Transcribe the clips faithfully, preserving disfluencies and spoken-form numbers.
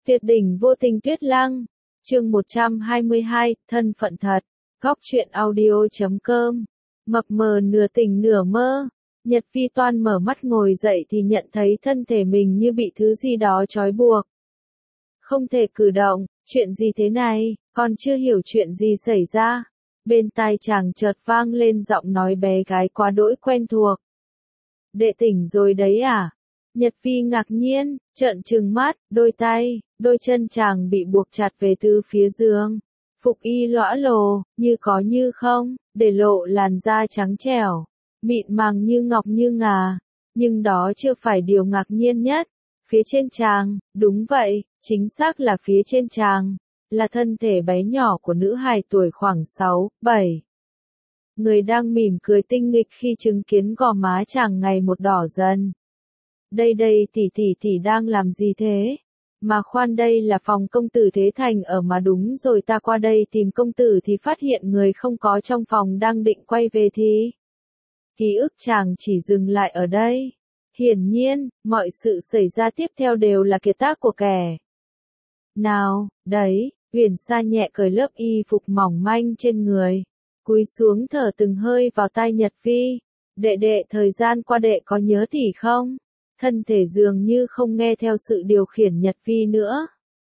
Tuyệt đỉnh vô tình tuyết lăng. Chương một trăm hai mươi hai, thân phận thật. Góc truyện audio chấm com. Mập mờ nửa tỉnh nửa mơ. Nhật Phi Toan mở mắt ngồi dậy thì nhận thấy thân thể mình như bị thứ gì đó trói buộc. Không thể cử động, chuyện gì thế này, còn chưa hiểu chuyện gì xảy ra. Bên tai chàng chợt vang lên giọng nói bé gái quá đỗi quen thuộc. Đệ tỉnh rồi đấy à? Nhật Phi ngạc nhiên, trợn trừng mắt, đôi tay, đôi chân chàng bị buộc chặt về từ phía giường. Phục y lõa lồ, như có như không, để lộ làn da trắng trẻo, mịn màng như ngọc như ngà. Nhưng đó chưa phải điều ngạc nhiên nhất. Phía trên chàng, đúng vậy, chính xác là phía trên chàng, là thân thể bé nhỏ của nữ hài tuổi khoảng sáu, bảy. Người đang mỉm cười tinh nghịch khi chứng kiến gò má chàng ngày một đỏ dần. Đây đây tỷ tỷ tỷ đang làm gì thế? Mà khoan, đây là phòng công tử Thế Thành ở mà, đúng rồi, ta qua đây tìm công tử thì phát hiện người không có trong phòng, đang định quay về thì... Ký ức chàng chỉ dừng lại ở đây. Hiển nhiên, mọi sự xảy ra tiếp theo đều là kiệt tác của kẻ. Nào, đấy, Huyền Sa nhẹ cởi lớp y phục mỏng manh trên người, cúi xuống thở từng hơi vào tai Nhật Phi. Đệ đệ, thời gian qua đệ có nhớ tỷ không? Thân thể dường như không nghe theo sự điều khiển Nhật Phi nữa.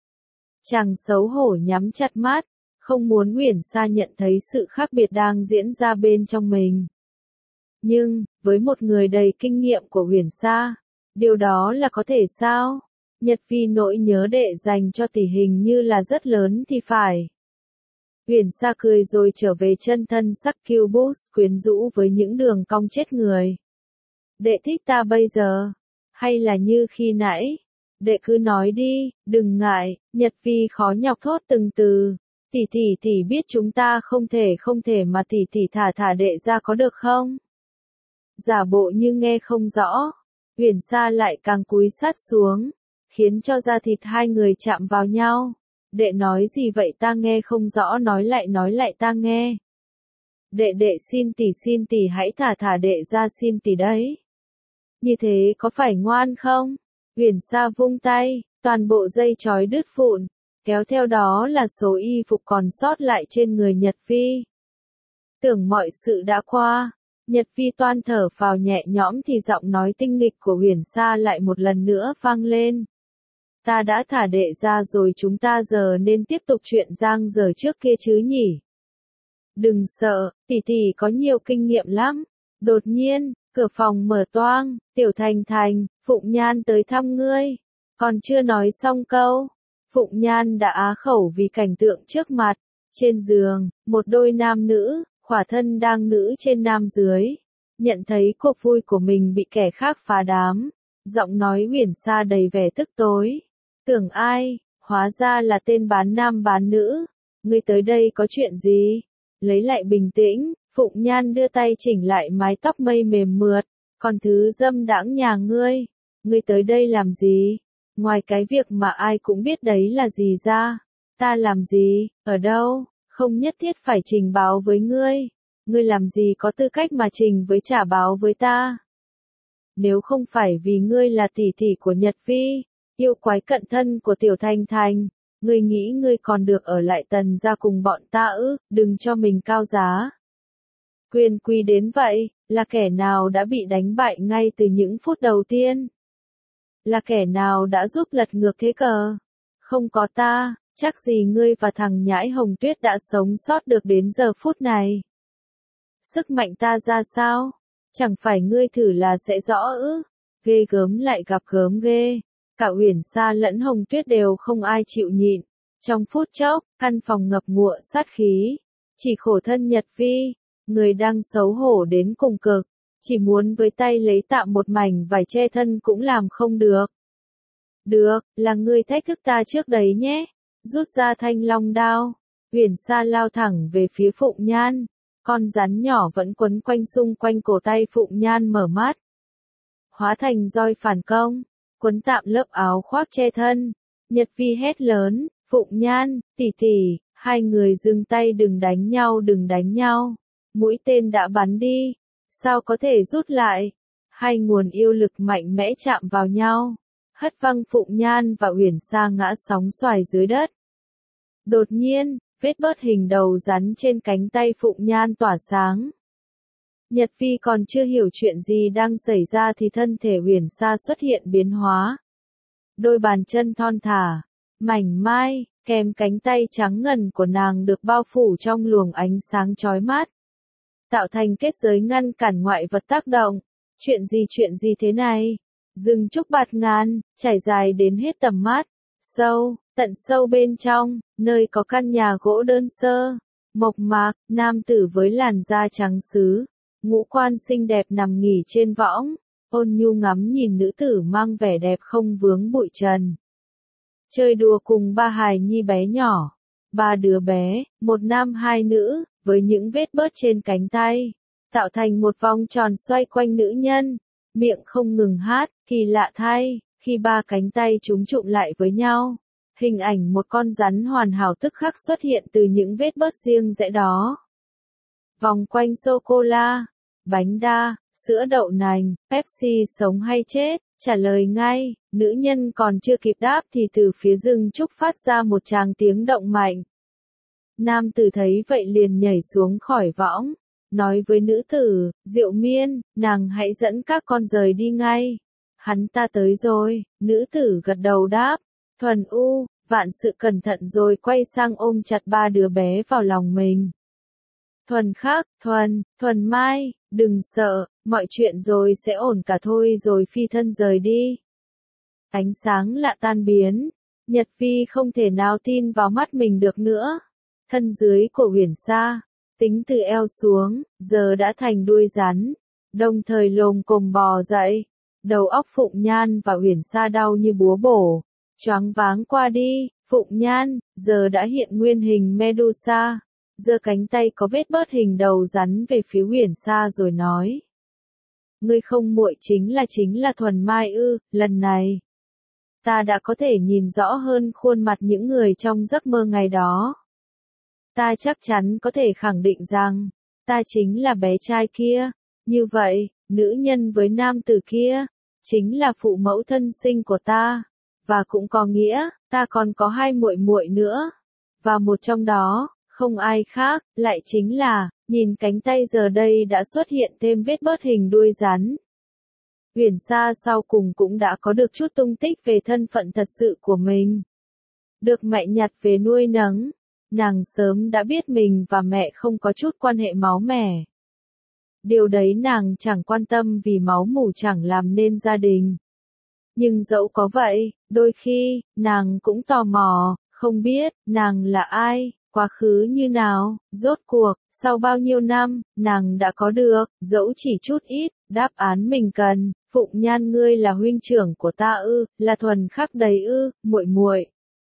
Chàng xấu hổ nhắm chặt mắt, không muốn Huyền Sa nhận thấy sự khác biệt đang diễn ra bên trong mình. Nhưng, với một người đầy kinh nghiệm của Huyền Sa, điều đó là có thể sao? Nhật Phi nỗi nhớ đệ dành cho tỷ hình như là rất lớn thì phải. Huyền Sa cười rồi trở về chân thân sắc kiêu bút quyến rũ với những đường cong chết người. Đệ thích ta bây giờ? Hay là như khi nãy? Đệ cứ nói đi, đừng ngại. Nhật Phi khó nhọc thốt từng từ. Tỷ tỷ tỷ biết chúng ta không thể không thể mà tỷ tỷ thả thả đệ ra có được không? Giả bộ như nghe không rõ. Huyền Sa lại càng cúi sát xuống, khiến cho da thịt hai người chạm vào nhau. Đệ nói gì vậy, ta nghe không rõ, nói lại nói lại ta nghe. Đệ đệ xin tỷ xin tỷ hãy thả thả đệ ra, xin tỷ đấy. Như thế có phải ngoan không? Huyền Sa vung tay, toàn bộ dây trói đứt vụn, kéo theo đó là số y phục còn sót lại trên người Nhật Phi. Tưởng mọi sự đã qua, Nhật Phi Toan thở phào nhẹ nhõm thì giọng nói tinh nghịch của Huyền Sa lại một lần nữa vang lên. Ta đã thả đệ ra rồi, chúng ta giờ nên tiếp tục chuyện giang dở trước kia chứ nhỉ? Đừng sợ, tỷ tỷ có nhiều kinh nghiệm lắm. Đột nhiên, cửa phòng mở toang, Tiểu Thành Thành, Phụng Nhan tới thăm ngươi. Còn chưa nói xong câu, Phụng Nhan đã á khẩu vì cảnh tượng trước mặt. Trên giường, một đôi nam nữ, khỏa thân đang nữ trên nam dưới. Nhận thấy cuộc vui của mình bị kẻ khác phá đám. Giọng nói Huyền Sa đầy vẻ tức tối. Tưởng ai, hóa ra là tên bán nam bán nữ. Ngươi tới đây có chuyện gì? Lấy lại bình tĩnh, Phụng Nhan đưa tay chỉnh lại mái tóc mây mềm mượt. Còn thứ dâm đãng nhà ngươi, ngươi tới đây làm gì? Ngoài cái việc mà ai cũng biết đấy là gì ra? Ta làm gì, ở đâu? Không nhất thiết phải trình báo với ngươi. Ngươi làm gì có tư cách mà trình với trả báo với ta? Nếu không phải vì ngươi là tỷ tỷ của Nhật Phi, yêu quái cận thân của Tiểu Thành Thành, ngươi nghĩ ngươi còn được ở lại Tần gia cùng bọn ta ư? Đừng cho mình cao giá. Quyền quý đến vậy, là kẻ nào đã bị đánh bại ngay từ những phút đầu tiên? Là kẻ nào đã giúp lật ngược thế cờ? Không có ta, chắc gì ngươi và thằng nhãi Hồng Tuyết đã sống sót được đến giờ phút này. Sức mạnh ta ra sao? Chẳng phải ngươi thử là sẽ rõ ư? Ghê gớm lại gặp gớm ghê. Cả Huyền Sa lẫn Hồng Tuyết đều không ai chịu nhịn. Trong phút chốc, căn phòng ngập ngụa sát khí. Chỉ khổ thân Nhật Phi, người đang xấu hổ đến cùng cực, chỉ muốn với tay lấy tạm một mảnh vải che thân cũng làm không được. Được, là ngươi thách thức ta trước đấy nhé. Rút ra thanh long đao, Huyền Sa lao thẳng về phía Phụng Nhan. Con rắn nhỏ vẫn quấn quanh xung quanh cổ tay Phụng Nhan mở mắt. Hóa thành roi phản công, quấn tạm lớp áo khoác che thân. Nhật Phi hét lớn, Phụng Nhan, tỷ tỷ, hai người dừng tay, đừng đánh nhau, đừng đánh nhau. Mũi tên đã bắn đi, sao có thể rút lại? Hai nguồn yêu lực mạnh mẽ chạm vào nhau. hất văng Phụng Nhan và Uyển Sa ngã sóng xoài dưới đất. Đột nhiên, vết bớt hình đầu rắn trên cánh tay Phụng Nhan tỏa sáng. Nhật Phi còn chưa hiểu chuyện gì đang xảy ra thì thân thể Uyển Sa xuất hiện biến hóa. Đôi bàn chân thon thả, mảnh mai, kèm cánh tay trắng ngần của nàng được bao phủ trong luồng ánh sáng chói mắt, tạo thành kết giới ngăn cản ngoại vật tác động. Chuyện gì chuyện gì thế này? Rừng trúc bạt ngàn, trải dài đến hết tầm mắt. Sâu, tận sâu bên trong, nơi có căn nhà gỗ đơn sơ, mộc mạc, nam tử với làn da trắng sứ, ngũ quan xinh đẹp nằm nghỉ trên võng, ôn nhu ngắm nhìn nữ tử mang vẻ đẹp không vướng bụi trần. Chơi đùa cùng ba hài nhi bé nhỏ, ba đứa bé, một nam hai nữ, với những vết bớt trên cánh tay, tạo thành một vòng tròn xoay quanh nữ nhân, miệng không ngừng hát. Kỳ lạ thay, khi ba cánh tay chúng chụm lại với nhau, hình ảnh một con rắn hoàn hảo tức khắc xuất hiện từ những vết bớt riêng rẽ đó. Vòng quanh sô-cô-la, bánh đa, sữa đậu nành, Pepsi sống hay chết, trả lời ngay, nữ nhân còn chưa kịp đáp thì từ phía rừng trúc phát ra một tràng tiếng động mạnh. Nam tử thấy vậy liền nhảy xuống khỏi võng, nói với nữ tử, Diệu Miên, nàng hãy dẫn các con rời đi ngay. Hắn ta tới rồi, nữ tử gật đầu đáp, Thuần U, vạn sự cẩn thận rồi quay sang ôm chặt ba đứa bé vào lòng mình. Thuần Khắc, Thuần, Thuần Mai, đừng sợ, mọi chuyện rồi sẽ ổn cả thôi rồi phi thân rời đi. Ánh sáng lạ tan biến, Nhật Phi không thể nào tin vào mắt mình được nữa. Thân dưới của Uyển Sa, tính từ eo xuống, giờ đã thành đuôi rắn, đồng thời lồm cồm bò dậy. Đầu óc Phụng Nhan và Uyển Sa đau như búa bổ, choáng váng qua đi. Phụng Nhan giờ đã hiện nguyên hình Medusa, giơ cánh tay có vết bớt hình đầu rắn về phía Uyển Sa rồi nói: "Ngươi không muội chính là chính là Thuần Mai ư? Lần này, ta đã có thể nhìn rõ hơn khuôn mặt những người trong giấc mơ ngày đó. Ta chắc chắn có thể khẳng định rằng, ta chính là bé trai kia. Như vậy, nữ nhân với nam tử kia, chính là phụ mẫu thân sinh của ta. Và cũng có nghĩa, ta còn có hai muội muội nữa. Và một trong đó, không ai khác, lại chính là, nhìn cánh tay giờ đây đã xuất hiện thêm vết bớt hình đuôi rắn." Uyển Sa sau cùng cũng đã có được chút tung tích về thân phận thật sự của mình. Được mẹ nhặt về nuôi nấng, nàng sớm đã biết mình và mẹ không có chút quan hệ máu mẻ. Điều đấy nàng chẳng quan tâm vì máu mủ chẳng làm nên gia đình. Nhưng dẫu có vậy, đôi khi, nàng cũng tò mò, không biết, nàng là ai, quá khứ như nào, rốt cuộc, sau bao nhiêu năm, nàng đã có được, dẫu chỉ chút ít, đáp án mình cần. Phụng Nhan, ngươi là huynh trưởng của ta ư, là Thuần Khắc đấy ư, muội muội.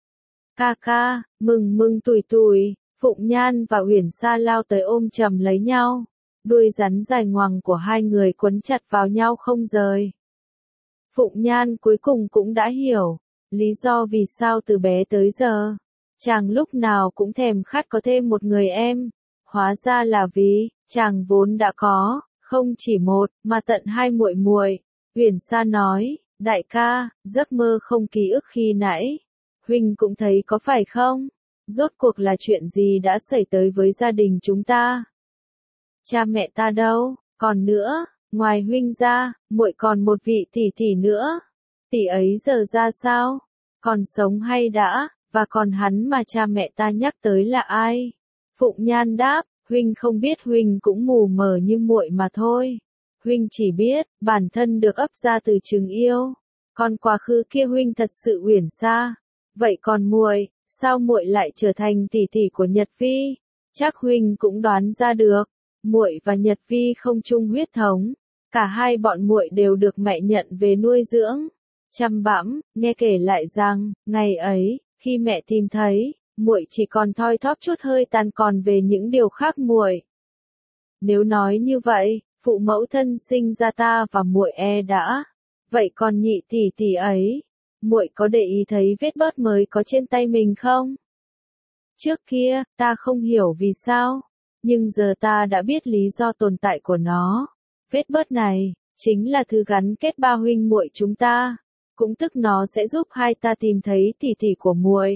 Ca ca, mừng mừng tủi tủi, Phụng Nhan và Uyển Sa lao tới ôm chầm lấy nhau. Đuôi rắn dài ngoằng của hai người quấn chặt vào nhau không rời. Phụng Nhan cuối cùng cũng đã hiểu, lý do vì sao từ bé tới giờ, chàng lúc nào cũng thèm khát có thêm một người em. Hóa ra là vì, chàng vốn đã có, không chỉ một, mà tận hai muội muội. Uyển Sa nói, đại ca, giấc mơ không ký ức khi nãy, huynh cũng thấy có phải không? Rốt cuộc là chuyện gì đã xảy tới với gia đình chúng ta? Cha mẹ ta đâu? Còn nữa, ngoài huynh ra, muội còn một vị tỷ tỷ nữa. Tỷ ấy giờ ra sao? Còn sống hay đã? Và còn hắn mà cha mẹ ta nhắc tới là ai? Phụng Nhan đáp, huynh không biết, huynh cũng mù mờ như muội mà thôi. Huynh chỉ biết, bản thân được ấp ra từ trứng yêu. Còn quá khứ kia huynh thật sự Uyển Sa. Vậy còn muội, sao muội lại trở thành tỷ tỷ của Nhật Phi? Chắc huynh cũng đoán ra được, muội và Nhật Phi không chung huyết thống, cả hai bọn muội đều được mẹ nhận về nuôi dưỡng. Chăm bẵm, nghe kể lại rằng, ngày ấy, khi mẹ tìm thấy, muội chỉ còn thoi thóp chút hơi tàn, còn về những điều khác muội. Nếu nói như vậy, phụ mẫu thân sinh ra ta và muội e đã. Vậy còn nhị tỷ tỷ ấy, muội có để ý thấy vết bớt mới có trên tay mình không? Trước kia, ta không hiểu vì sao, nhưng giờ ta đã biết lý do tồn tại của nó. Vết bớt này, chính là thứ gắn kết ba huynh muội chúng ta. cũng tức nó sẽ giúp hai ta tìm thấy tỷ tỷ của muội.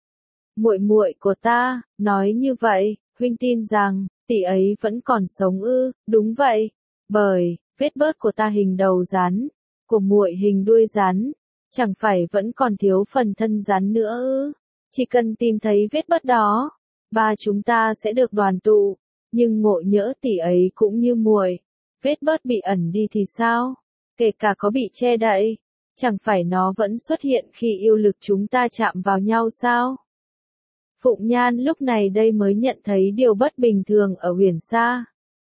Muội muội của ta, nói như vậy, huynh tin rằng tỷ ấy vẫn còn sống ư? Đúng vậy, bởi vết bớt của ta hình đầu rắn, của muội hình đuôi rắn, chẳng phải vẫn còn thiếu phần thân rắn nữa ư? Chỉ cần tìm thấy vết bớt đó, ba chúng ta sẽ được đoàn tụ, nhưng ngộ nhỡ tỷ ấy cũng như muội, vết bớt bị ẩn đi thì sao? Kể cả có bị che đậy, chẳng phải nó vẫn xuất hiện khi yêu lực chúng ta chạm vào nhau sao? Phụng Nhan lúc này đây mới nhận thấy điều bất bình thường ở Huyền Sa.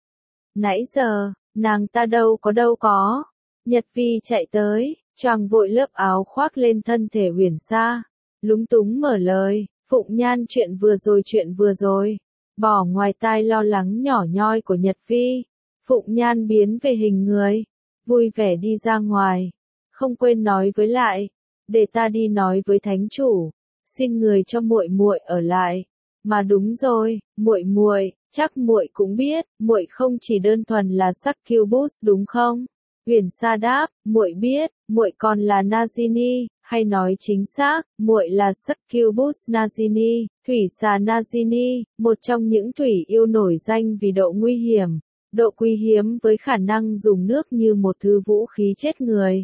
Nãy giờ, nàng ta đâu có đâu có. Nhật Vi chạy tới, choàng vội lớp áo khoác lên thân thể Huyền Sa, lúng túng mở lời, Phụng Nhan chuyện vừa rồi chuyện vừa rồi, bỏ ngoài tai lo lắng nhỏ nhoi của Nhật Vi. Phụng Nhan biến về hình người, vui vẻ đi ra ngoài, không quên nói với lại, để ta đi nói với thánh chủ, xin người cho muội muội ở lại. Mà đúng rồi, muội muội, chắc muội cũng biết, muội không chỉ đơn thuần là Succubus đúng không? Huyền Sa đáp, muội biết, muội còn là Nagini, hay nói chính xác, muội là Succubus Nagini, thủy xà Nagini, một trong những thủy yêu nổi danh vì độ nguy hiểm, độ quý hiếm với khả năng dùng nước như một thứ vũ khí chết người.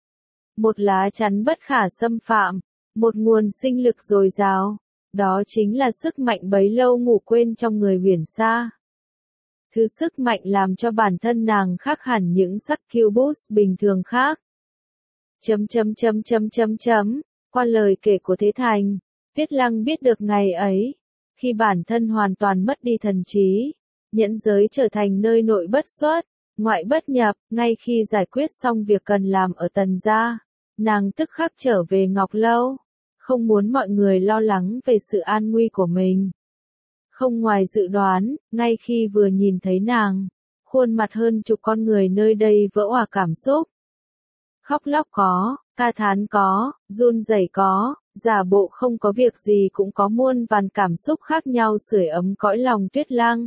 Một lá chắn bất khả xâm phạm, một nguồn sinh lực dồi dào, đó chính là sức mạnh bấy lâu ngủ quên trong người Huyền Sa. Thứ sức mạnh làm cho bản thân nàng khác hẳn những Succubus bình thường khác. Chấm chấm chấm chấm chấm chấm, qua lời kể của Thế Thành, Tuyết Lăng biết được ngày ấy, khi bản thân hoàn toàn mất đi thần trí, nhẫn giới trở thành nơi nội bất xuất, ngoại bất nhập, ngay khi giải quyết xong việc cần làm ở Tần gia, nàng tức khắc trở về Ngọc Lâu, không muốn mọi người lo lắng về sự an nguy của mình. Không ngoài dự đoán, ngay khi vừa nhìn thấy nàng, khuôn mặt hơn chục con người nơi đây vỡ òa cảm xúc. Khóc lóc có, ca thán có, run rẩy có, giả bộ không có việc gì cũng có muôn vàn cảm xúc khác nhau sưởi ấm cõi lòng Tuyết Lăng.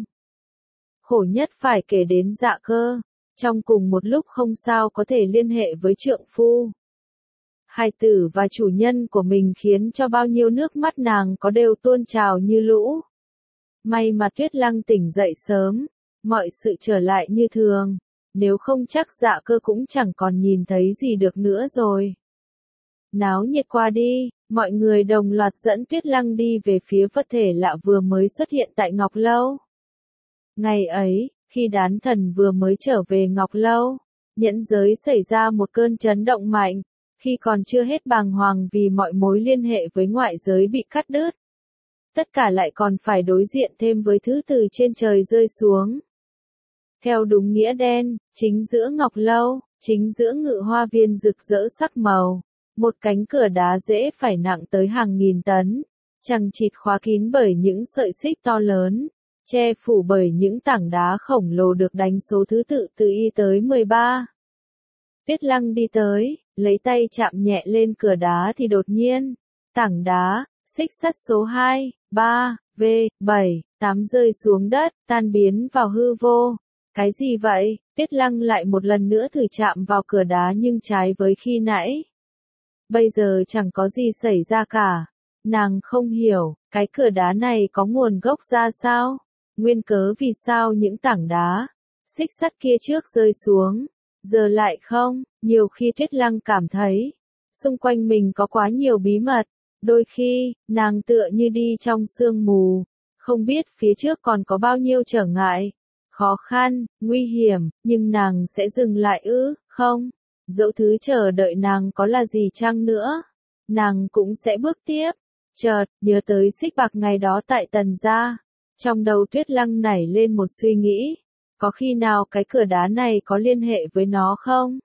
Khổ nhất phải kể đến Dạ Cơ, trong cùng một lúc không sao có thể liên hệ với trượng phu. Hài tử và chủ nhân của mình khiến cho bao nhiêu nước mắt nàng có đều tuôn trào như lũ. May mà Tuyết Lăng tỉnh dậy sớm, mọi sự trở lại như thường, nếu không chắc Dạ Cơ cũng chẳng còn nhìn thấy gì được nữa rồi. Náo nhiệt qua đi, mọi người đồng loạt dẫn Tuyết Lăng đi về phía vật thể lạ vừa mới xuất hiện tại Ngọc Lâu. Ngày ấy, khi đán thần vừa mới trở về Ngọc Lâu, nhẫn giới xảy ra một cơn chấn động mạnh, khi còn chưa hết bàng hoàng vì mọi mối liên hệ với ngoại giới bị cắt đứt. Tất cả lại còn phải đối diện thêm với thứ từ trên trời rơi xuống. Theo đúng nghĩa đen, chính giữa Ngọc Lâu, chính giữa ngự hoa viên rực rỡ sắc màu, một cánh cửa đá dễ phải nặng tới hàng nghìn tấn, chằng chịt khóa kín bởi những sợi xích to lớn, che phủ bởi những tảng đá khổng lồ được đánh số thứ tự từ Y tới mười ba. Tuyết Lăng đi tới, lấy tay chạm nhẹ lên cửa đá thì đột nhiên, tảng đá, xích sắt số hai, ba, V, bảy, tám rơi xuống đất, tan biến vào hư vô. Cái gì vậy? Tuyết Lăng lại một lần nữa thử chạm vào cửa đá nhưng trái với khi nãy. Bây giờ chẳng có gì xảy ra cả. Nàng không hiểu, cái cửa đá này có nguồn gốc ra sao? Nguyên cớ vì sao những tảng đá, xích sắt kia trước rơi xuống, giờ lại không? Nhiều khi Tuyết Lăng cảm thấy, xung quanh mình có quá nhiều bí mật. Đôi khi, nàng tựa như đi trong sương mù, không biết phía trước còn có bao nhiêu trở ngại, khó khăn, nguy hiểm, nhưng nàng sẽ dừng lại ư, không? Dẫu thứ chờ đợi nàng có là gì chăng nữa, nàng cũng sẽ bước tiếp. Chợt, nhớ tới xích bạc ngày đó tại Tần gia, trong đầu Tuyết Lăng nảy lên một suy nghĩ, có khi nào cái cửa đá này có liên hệ với nó không?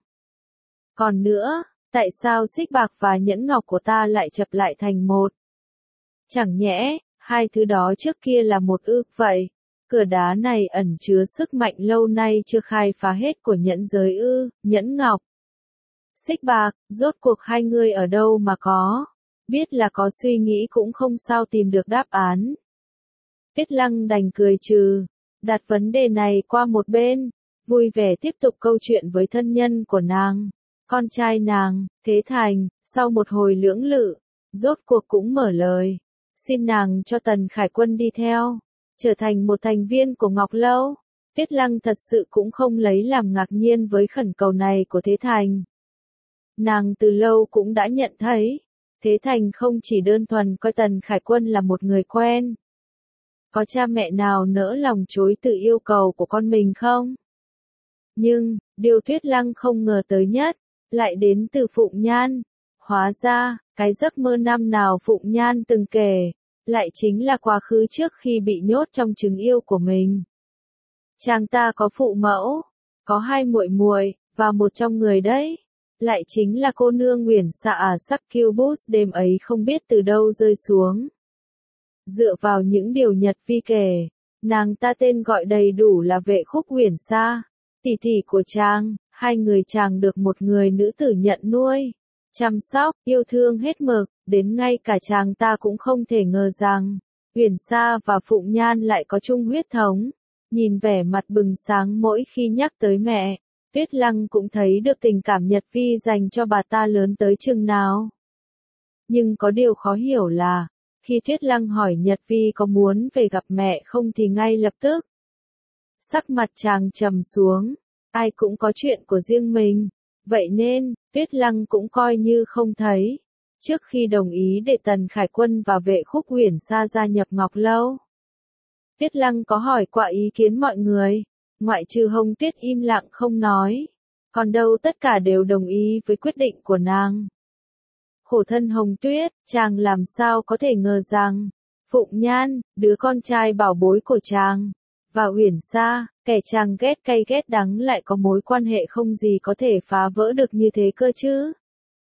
Còn nữa, tại sao xích bạc và nhẫn ngọc của ta lại chập lại thành một? Chẳng nhẽ, hai thứ đó trước kia là một ư? Vậy, cửa đá này ẩn chứa sức mạnh lâu nay chưa khai phá hết của nhẫn giới ư? Nhẫn ngọc, xích bạc, rốt cuộc hai người ở đâu mà có? Biết là có suy nghĩ cũng không sao tìm được đáp án. Tuyết Lăng đành cười trừ, đặt vấn đề này qua một bên, vui vẻ tiếp tục câu chuyện với thân nhân của nàng. Con trai nàng, Thế Thành, sau một hồi lưỡng lự, rốt cuộc cũng mở lời, xin nàng cho Tần Khải Quân đi theo, trở thành một thành viên của Ngọc Lâu. Tuyết Lăng thật sự cũng không lấy làm ngạc nhiên với khẩn cầu này của Thế Thành. Nàng từ lâu cũng đã nhận thấy, Thế Thành không chỉ đơn thuần coi Tần Khải Quân là một người quen. Có cha mẹ nào nỡ lòng chối từ yêu cầu của con mình không? Nhưng, điều Tuyết Lăng không ngờ tới nhất, lại đến từ Phụng Nhan. Hóa ra, cái giấc mơ năm nào Phụng Nhan từng kể, lại chính là quá khứ trước khi bị nhốt trong trứng yêu của mình. Chàng ta có phụ mẫu, có hai muội muội, và một trong người đấy, lại chính là cô nương Uyển Sa à Succubus đêm ấy không biết từ đâu rơi xuống. Dựa vào những điều Nhật Vi kể, nàng ta tên gọi đầy đủ là Vệ Khúc Uyển Sa, tỷ tỷ của chàng, hai người chàng được một người nữ tử nhận nuôi, chăm sóc, yêu thương hết mực, đến ngay cả chàng ta cũng không thể ngờ rằng, Uyển Sa và Phụng Nhan lại có chung huyết thống. Nhìn vẻ mặt bừng sáng mỗi khi nhắc tới mẹ, Tuyết Lăng cũng thấy được tình cảm Nhật Vi dành cho bà ta lớn tới chừng nào. Nhưng có điều khó hiểu là, khi Tuyết Lăng hỏi Nhật Vi có muốn về gặp mẹ không thì ngay lập tức, sắc mặt chàng trầm xuống, ai cũng có chuyện của riêng mình, vậy nên, Tuyết Lăng cũng coi như không thấy, trước khi đồng ý để Tần Khải Quân và Vệ Khúc Uyển Sa gia nhập Ngọc Lâu. Tuyết Lăng có hỏi qua ý kiến mọi người, ngoại trừ Hồng Tuyết im lặng không nói, còn đâu tất cả đều đồng ý với quyết định của nàng. Khổ thân Hồng Tuyết, chàng làm sao có thể ngờ rằng, Phụng Nhan, đứa con trai bảo bối của chàng, và Uyển Sa, kẻ chàng ghét cay ghét đắng lại có mối quan hệ không gì có thể phá vỡ được như thế cơ chứ.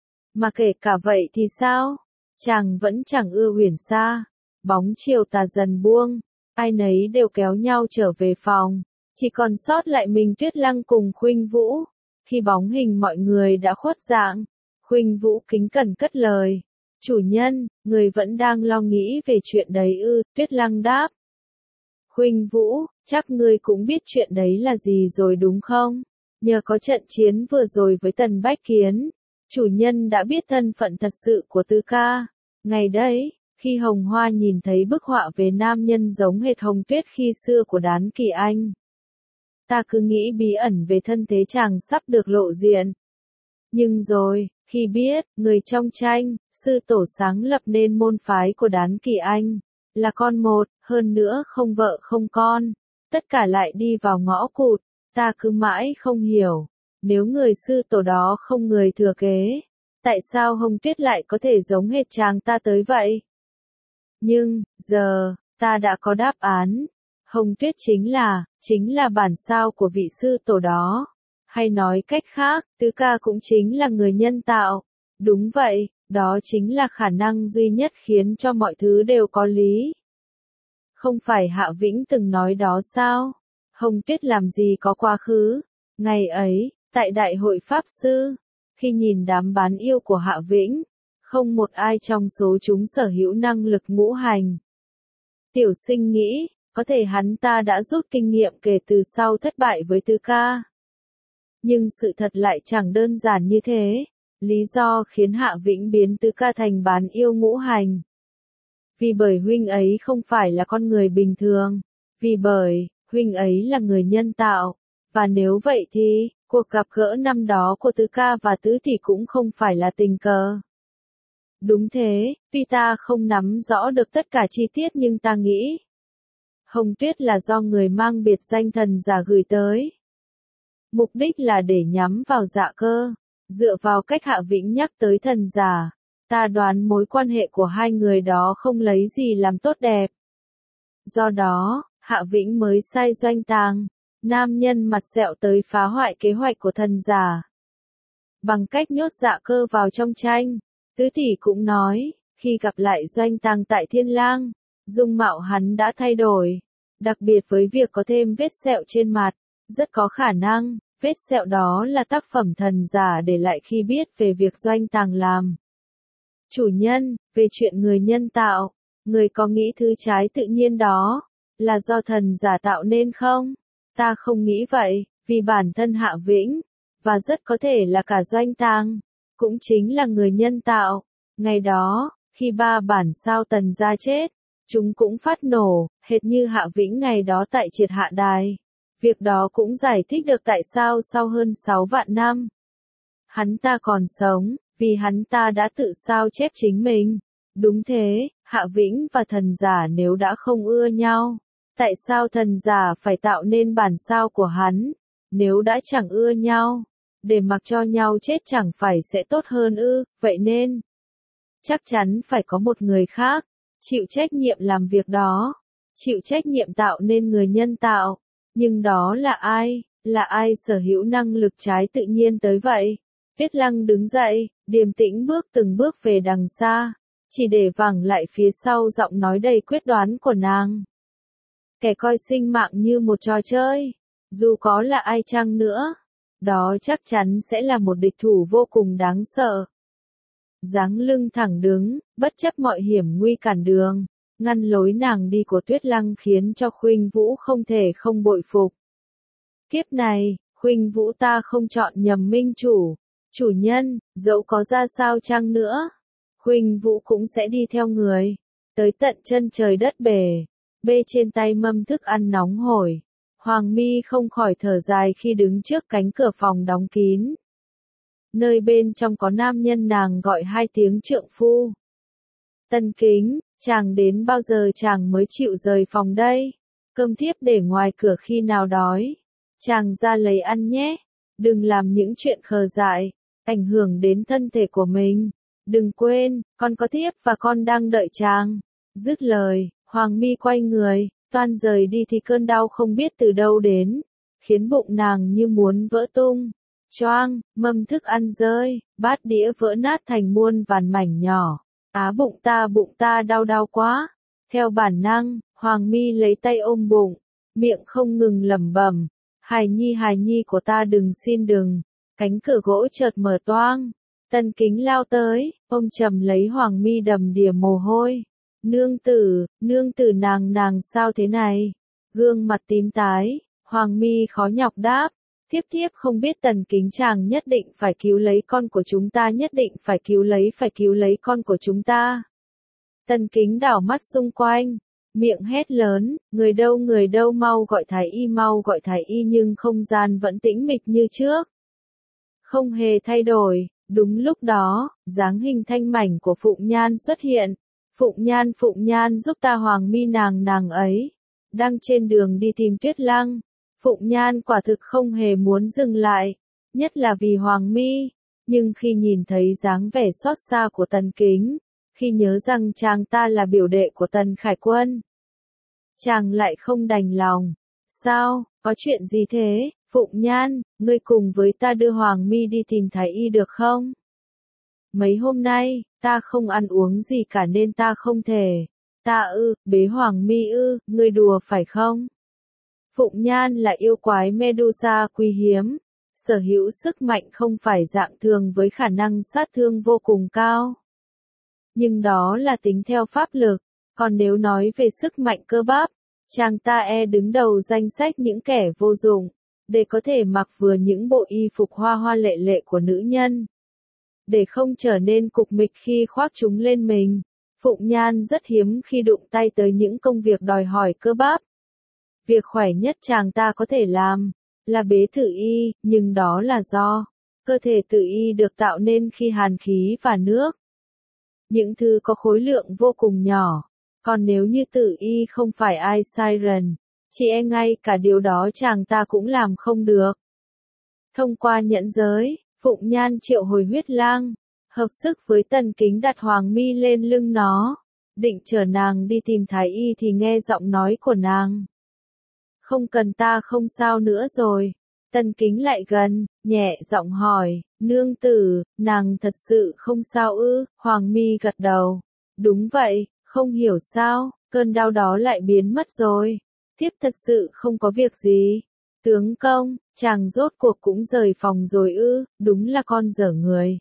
Mà kể cả vậy thì sao? Chàng vẫn chẳng ưa Uyển Sa. Bóng chiều tà dần buông, ai nấy đều kéo nhau trở về phòng, chỉ còn sót lại mình Tuyết Lăng cùng Khuynh Vũ. Khi bóng hình mọi người đã khuất dạng, Khuynh Vũ kính cẩn cất lời, chủ nhân, người vẫn đang lo nghĩ về chuyện đấy ư? Tuyết Lăng đáp. Khuynh Vũ, chắc ngươi cũng biết chuyện đấy là gì rồi đúng không? Nhờ có trận chiến vừa rồi với Tần Bách Kiến, chủ nhân đã biết thân phận thật sự của Tư Ca. Ngày đấy, khi Hồng Hoa nhìn thấy bức họa về nam nhân giống hệt Hồng Tuyết khi xưa của Đán Kỳ Anh, ta cứ nghĩ bí ẩn về thân thế chàng sắp được lộ diện. Nhưng rồi, khi biết, người trong tranh, sư tổ sáng lập nên môn phái của Đán Kỳ Anh, là con một, hơn nữa không vợ không con, tất cả lại đi vào ngõ cụt, ta cứ mãi không hiểu, nếu người sư tổ đó không người thừa kế, tại sao Hồng Tuyết lại có thể giống hệt chàng ta tới vậy? Nhưng, giờ, ta đã có đáp án. Hồng Tuyết chính là, chính là bản sao của vị sư tổ đó. Hay nói cách khác, Tứ Ca cũng chính là người nhân tạo. Đúng vậy, đó chính là khả năng duy nhất khiến cho mọi thứ đều có lý. Không phải Hạ Vĩnh từng nói đó sao? Hồng Tuyết làm gì có quá khứ? Ngày ấy, tại Đại hội Pháp Sư, khi nhìn đám bán yêu của Hạ Vĩnh, không một ai trong số chúng sở hữu năng lực ngũ hành. Tiểu Sinh nghĩ, có thể hắn ta đã rút kinh nghiệm kể từ sau thất bại với Tứ Ca. Nhưng sự thật lại chẳng đơn giản như thế. Lý do khiến Hạ Vĩnh biến Tứ Ca thành bán yêu ngũ hành. Vì bởi huynh ấy không phải là con người bình thường. Vì bởi, huynh ấy là người nhân tạo. Và nếu vậy thì, cuộc gặp gỡ năm đó của Tứ Ca và Tứ Tỷ cũng không phải là tình cờ. Đúng thế, tuy ta không nắm rõ được tất cả chi tiết nhưng ta nghĩ, Hồng Tuyết là do người mang biệt danh thần giả gửi tới. Mục đích là để nhắm vào Dạ Cơ. Dựa vào cách Hạ Vĩnh nhắc tới thần giả, ta đoán mối quan hệ của hai người đó không lấy gì làm tốt đẹp. Do đó, Hạ Vĩnh mới sai Doanh Tàng, nam nhân mặt sẹo tới phá hoại kế hoạch của thần giả. Bằng cách nhốt Dạ Cơ vào trong tranh, Tứ Tỷ cũng nói, khi gặp lại Doanh Tàng tại Thiên Lang, dung mạo hắn đã thay đổi. Đặc biệt với việc có thêm vết sẹo trên mặt, rất có khả năng, vết sẹo đó là tác phẩm thần giả để lại khi biết về việc Doanh Tàng làm. Chủ nhân, về chuyện người nhân tạo, người có nghĩ thứ trái tự nhiên đó, là do thần giả tạo nên không? Ta không nghĩ vậy, vì bản thân Hạ Vĩnh, và rất có thể là cả doanh tàng, cũng chính là người nhân tạo. Ngày đó, khi ba bản sao Tần gia chết, chúng cũng phát nổ, hệt như Hạ Vĩnh ngày đó tại Triệt Hạ Đài. Việc đó cũng giải thích được tại sao sau hơn sáu vạn năm, hắn ta còn sống, vì hắn ta đã tự sao chép chính mình. Đúng thế, Hạ Vĩnh và thần giả nếu đã không ưa nhau, tại sao thần giả phải tạo nên bản sao của hắn? Nếu đã chẳng ưa nhau, để mặc cho nhau chết chẳng phải sẽ tốt hơn ư? Vậy nên, chắc chắn phải có một người khác, chịu trách nhiệm làm việc đó, chịu trách nhiệm tạo nên người nhân tạo. Nhưng đó là ai? Là ai sở hữu năng lực trái tự nhiên tới vậy? Tuyết Lăng đứng dậy, điềm tĩnh bước từng bước về đằng xa, chỉ để vẳng lại phía sau giọng nói đầy quyết đoán của nàng. Kẻ coi sinh mạng như một trò chơi, dù có là ai chăng nữa, đó chắc chắn sẽ là một địch thủ vô cùng đáng sợ. Dáng lưng thẳng đứng, bất chấp mọi hiểm nguy cản đường, ngăn lối nàng đi của Tuyết Lăng khiến cho Khuynh Vũ không thể không bội phục. Kiếp này, Khuynh Vũ ta không chọn nhầm minh chủ, chủ nhân, dẫu có ra sao chăng nữa, Khuynh Vũ cũng sẽ đi theo người, tới tận chân trời đất bể, bê trên tay mâm thức ăn nóng hổi. Hoàng Mi không khỏi thở dài khi đứng trước cánh cửa phòng đóng kín. Nơi bên trong có nam nhân nàng gọi hai tiếng trượng phu. Tân Kính, chàng đến bao giờ chàng mới chịu rời phòng đây? Cơm thiếp để ngoài cửa khi nào đói. Chàng ra lấy ăn nhé. Đừng làm những chuyện khờ dại, ảnh hưởng đến thân thể của mình. Đừng quên, con có thiếp và con đang đợi chàng. Dứt lời, Hoàng Mi quay người, toan rời đi thì cơn đau không biết từ đâu đến, khiến bụng nàng như muốn vỡ tung. Choang, mâm thức ăn rơi, bát đĩa vỡ nát thành muôn vàn mảnh nhỏ. Á bụng ta bụng ta đau đau quá. Theo bản năng, Hoàng Mi lấy tay ôm bụng, miệng không ngừng lẩm bẩm, hài nhi hài nhi của ta đừng xin đừng. Cánh cửa gỗ chợt mở toang, Tân Kính lao tới, ôm chầm lấy Hoàng Mi đầm đìa mồ hôi. Nương tử, nương tử nàng nàng sao thế này? Gương mặt tím tái, Hoàng Mi khó nhọc đáp. Thiếp thiếp không biết Tần Kính chàng nhất định phải cứu lấy con của chúng ta, nhất định phải cứu lấy phải cứu lấy con của chúng ta. Tần Kính đảo mắt xung quanh, miệng hét lớn, người đâu người đâu mau gọi thái y mau gọi thái y, nhưng không gian vẫn tĩnh mịch như trước. Không hề thay đổi, đúng lúc đó, dáng hình thanh mảnh của Phụng Nhan xuất hiện. Phụng Nhan Phụng Nhan giúp ta. Hoàng Mi nàng nàng ấy, đang trên đường đi tìm Tuyết Lăng. Phụng Nhan quả thực không hề muốn dừng lại, nhất là vì Hoàng Mi, nhưng khi nhìn thấy dáng vẻ xót xa của Tần Kính, khi nhớ rằng chàng ta là biểu đệ của Tần Khải Quân, chàng lại không đành lòng. Sao, có chuyện gì thế? Phụng Nhan, ngươi cùng với ta đưa Hoàng Mi đi tìm thái y được không? Mấy hôm nay, ta không ăn uống gì cả nên ta không thể. Ta ư, bế Hoàng Mi ư, ngươi đùa phải không? Phụng Nhan là yêu quái Medusa quý hiếm, sở hữu sức mạnh không phải dạng thường với khả năng sát thương vô cùng cao. Nhưng đó là tính theo pháp lực, còn nếu nói về sức mạnh cơ bắp, chàng ta e đứng đầu danh sách những kẻ vô dụng, để có thể mặc vừa những bộ y phục hoa hoa lệ lệ của nữ nhân. Để không trở nên cục mịch khi khoác chúng lên mình, Phụng Nhan rất hiếm khi đụng tay tới những công việc đòi hỏi cơ bắp. Việc khỏe nhất chàng ta có thể làm, là bế tử y, nhưng đó là do, cơ thể tử y được tạo nên khi hàn khí và nước. Những thứ có khối lượng vô cùng nhỏ, còn nếu như tử y không phải ai siren, chỉ e ngay cả điều đó chàng ta cũng làm không được. Thông qua nhẫn giới, Phụng Nhan triệu hồi huyết lang, hợp sức với Tần Kính đặt Hoàng Mi lên lưng nó, định chở nàng đi tìm thái y thì nghe giọng nói của nàng. Không cần, ta không sao nữa rồi. Tần Kính lại gần, nhẹ giọng hỏi, nương tử, nàng thật sự không sao ư? Hoàng Mi gật đầu. Đúng vậy, không hiểu sao, cơn đau đó lại biến mất rồi. Thiếp thật sự không có việc gì. Tướng công, chàng rốt cuộc cũng rời phòng rồi ư? Đúng là con dở người.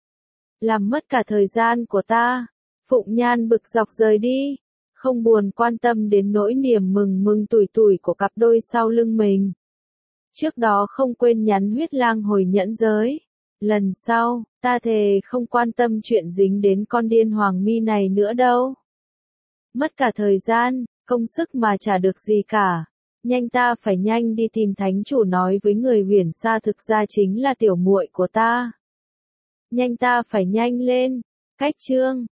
Làm mất cả thời gian của ta. Phụng Nhan bực dọc rời đi, không buồn quan tâm đến nỗi niềm mừng mừng tủi tủi của cặp đôi sau lưng mình. Trước đó không quên nhắn huyết lang hồi nhẫn giới. Lần sau, ta thề không quan tâm chuyện dính đến con điên Hoàng Mi này nữa đâu. Mất cả thời gian, công sức mà chả được gì cả. Nhanh ta phải nhanh đi tìm thánh chủ nói với người huyền xa thực ra chính là tiểu muội của ta. Nhanh ta phải nhanh lên. Cách chương